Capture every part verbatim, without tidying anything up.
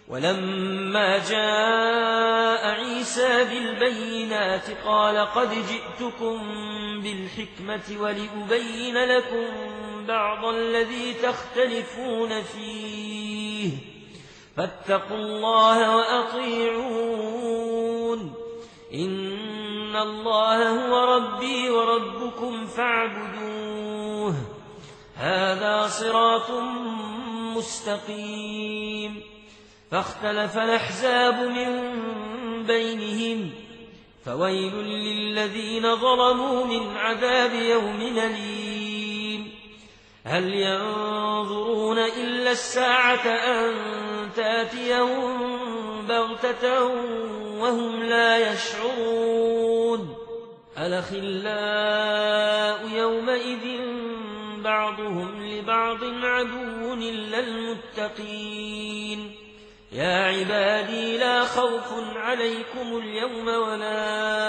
ولما جاء عيسى بالبينات قال قد جئتكم بالحكمة ولأبين لكم بعض الذي تختلفون فيه فاتقوا الله وأطيعون إن الله هو ربي وربكم فاعبدوه هذا صراط مستقيم فاختلف الأحزاب من بينهم فويل للذين ظلموا من عذاب يوم أليم هل ينظرون إلا الساعة أن تأتيهم بغتة وهم لا يشعرون الأخلاء يومئذ بعضهم لبعض عدو إلا المتقين يا عبادي لا خوف عليكم اليوم ولا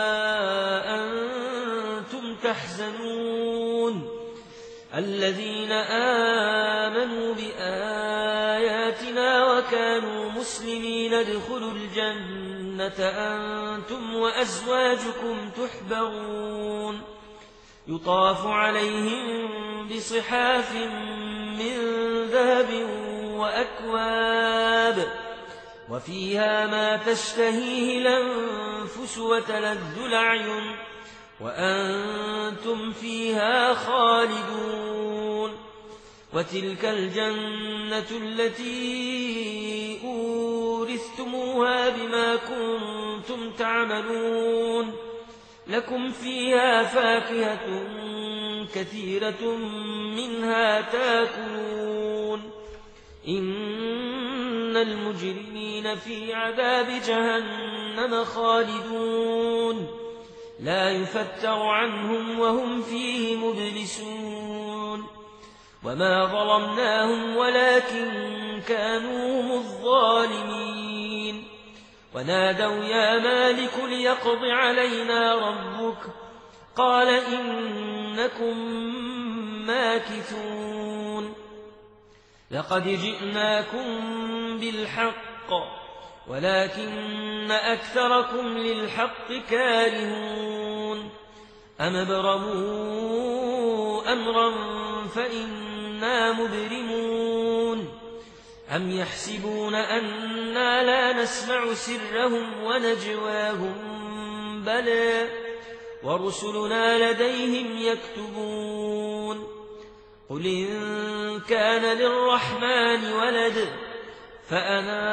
أنتم تحزنون الذين آمنوا بآياتنا وكانوا مسلمين ادخلوا الجنة أنتم وأزواجكم تحبرون يطاف عليهم بصحاف من ذهب وأكواب وفيها ما تشتهيه الأنفس وتلذ الأعين وأنتم فيها خالدون وتلك الجنة التي أورثتموها بما كنتم تعملون لكم فيها فاكهة كثيرة منها تاكلون إن المجرمين في عذاب جهنم خالدون لا يفتر عنهم وهم فيه مبلسون وما ظلمناهم ولكن كانوا هم الظالمين ونادوا يا مالك ليقض علينا ربك قال إنكم ماكثون لقد جئناكم بالحق ولكن أكثركم للحق كارهون أم ابرموا أمرا فإنا مبرمون أم يحسبون أنا لا نسمع سرهم ونجواهم بلى ورسلنا لديهم يكتبون قل إن كان للرحمن ولد فأنا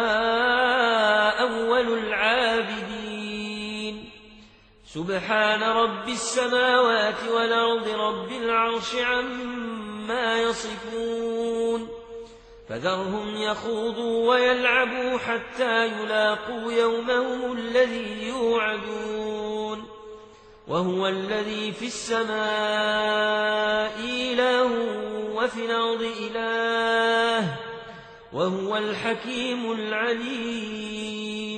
أول العابدين سبحان رب السماوات والأرض رب العرش عما يصفون فذرهم يخوضوا ويلعبوا حتى يلاقوا يومهم الذي يوعدون وهو الذي في السماء إله وفي الأرض إله وهو الحكيم العليم